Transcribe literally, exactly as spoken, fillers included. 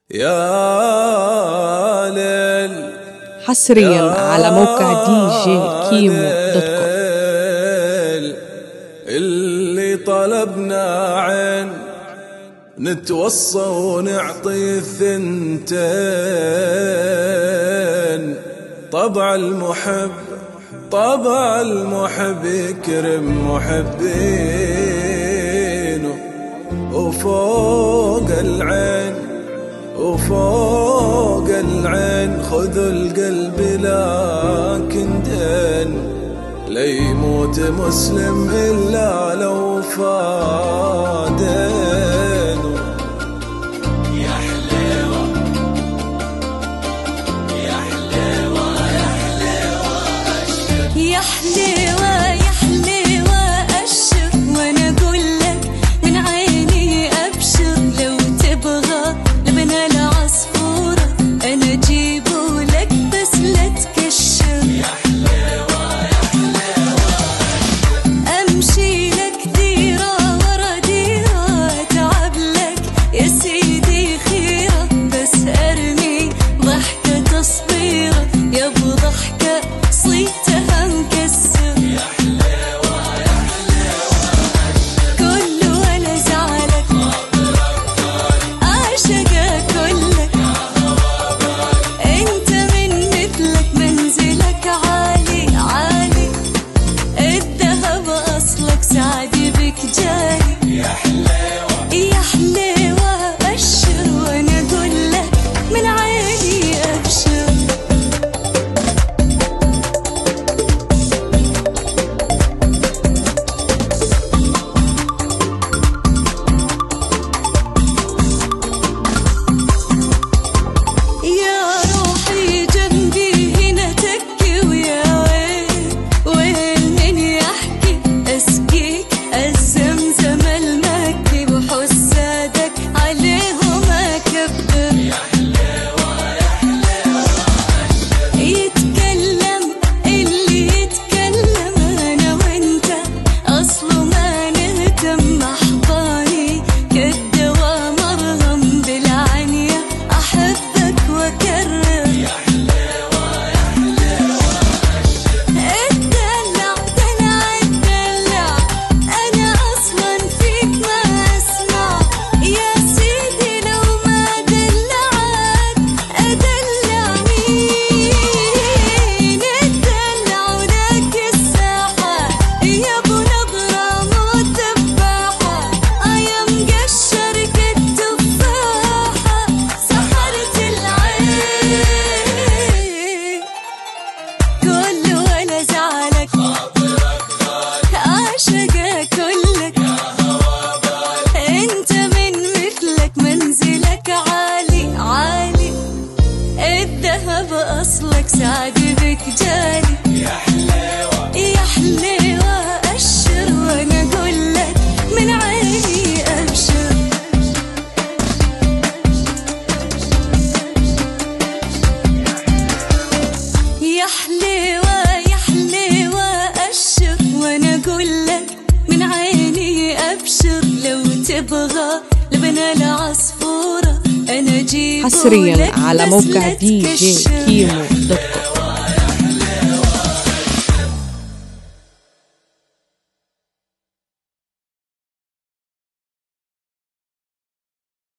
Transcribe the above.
يا ليل حصريا على موقع دي جي كيمو دوت كوم. اللي طلبنا عين نتوصى ونعطي الثنتين. طبع المحب طبع المحب يكرم محبينه، وفوق العين وفوق العين خذوا القلب لكن دين. لا يموت مسلم إلا لو فادينه. يا حليوة يا حليوة يا حليوة أشر يا حليوة يا حليوة أشر، وأنا أقول لك من عيني أبشر. لو تبغى لبنا العصفورة أنا أجيبه لك بس لا تكشر. يا حليوة يا حليوة أمشي لك ديرة ورا ديرة، أتعب لك يا سيدي خيرة، بس أرمي ضحكة تصبيرة يا أبو ضحكة صيتها مكسر. يا حليوة يا حليوة كله ولا زعلك عاشقك كلك، انت من مثلك منزلك عالي عالي، الذهب أصلك سعدي بك جالي. يا حليوة يا حليوة أشر، وأنا أقول لك من عيني أبشر. يا روحي جنبي هنا تكي، ويا ويل ويل من يحكي، أسقيك الزمزم المكي وحسادك عليهم أكبر. يا حليوة يا حليوة يتكلم اللي يتكلم، أنا وأنت أصله ما نهتم، أحضاني كالدواء مرهم بالعنية أحبك وأكرر. يا حليوة يا حليوة اتدلع دلع اتدلع، أنا أصلا فيك ما أسمع، يا سيدي لو ما دلعك أدلع مين؟ اتدلع ولك الساحة يا أبو نظرة مو تفاحة، يا مقشر كالتفاحة سحرت العين. كله ولا زعلك عاشقك كلك، انت من مثلك منزلك عالي عالي، الذهب أصلك سعدي بك جالي. يا حليوة يا حليوة أشر، وأنا أقول لك من عيني أبشر. يا حليوة يا حليوة أشر، وأنا أقول لك من عيني أبشر. لو تبغى لبنا العصفورة أنا أجيبه حصريا لك على بس موقع لا دي جي تكشر. كيمو دوت كوم.